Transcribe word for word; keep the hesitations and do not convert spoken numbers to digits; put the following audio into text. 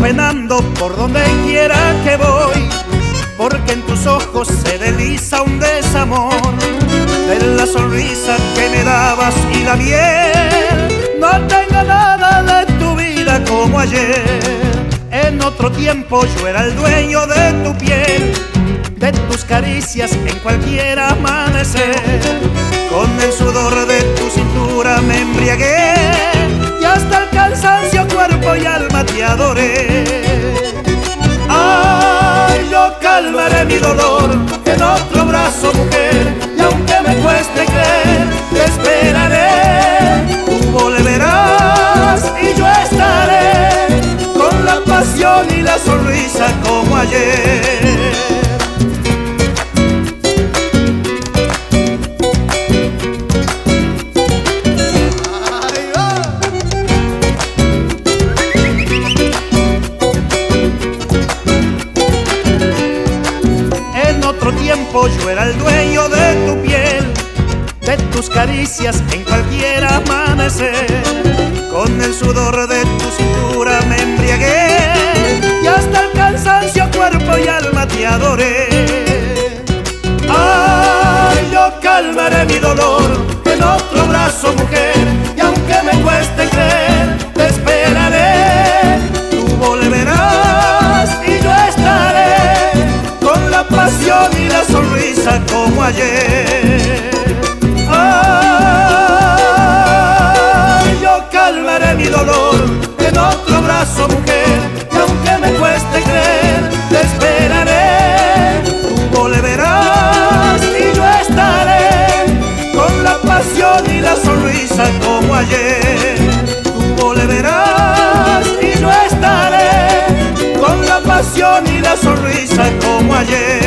penando por donde quiera que voy, porque en tus ojos se desliza un desamor de la sonrisa que me dabas y la miel. No tengo nada de tu vida como ayer. En otro tiempo yo era el dueño de tu piel, de tus caricias en cualquier amanecer. Con el sudor de tu cintura me embriagué y hasta el cansancio, cuerpo y alma te adoré. Ay, yo calmaré mi dolor en otro brazo, mujer, y aunque me cueste creer, te esperaré. Tú volverás y yo estaré con la pasión y la sonrisa como ayer. Yo era el dueño de tu piel, de tus caricias en cualquier amanecer. Con el sudor de tu cintura me embriagué y hasta el cansancio, cuerpo y alma te adoré. Ay, yo calmaré mi dolor en otro brazo, mujer, y aunque me cueste creer, te esperaré. Tú volverás y yo estaré con la pasión y la sonrisa como ayer. Ay, yo calmaré mi dolor en otro brazo, mujer, y aunque me cueste creer, te esperaré. Tú volverás y yo estaré con la pasión y la sonrisa como ayer. Tú volverás y yo estaré con la pasión y la sonrisa como ayer.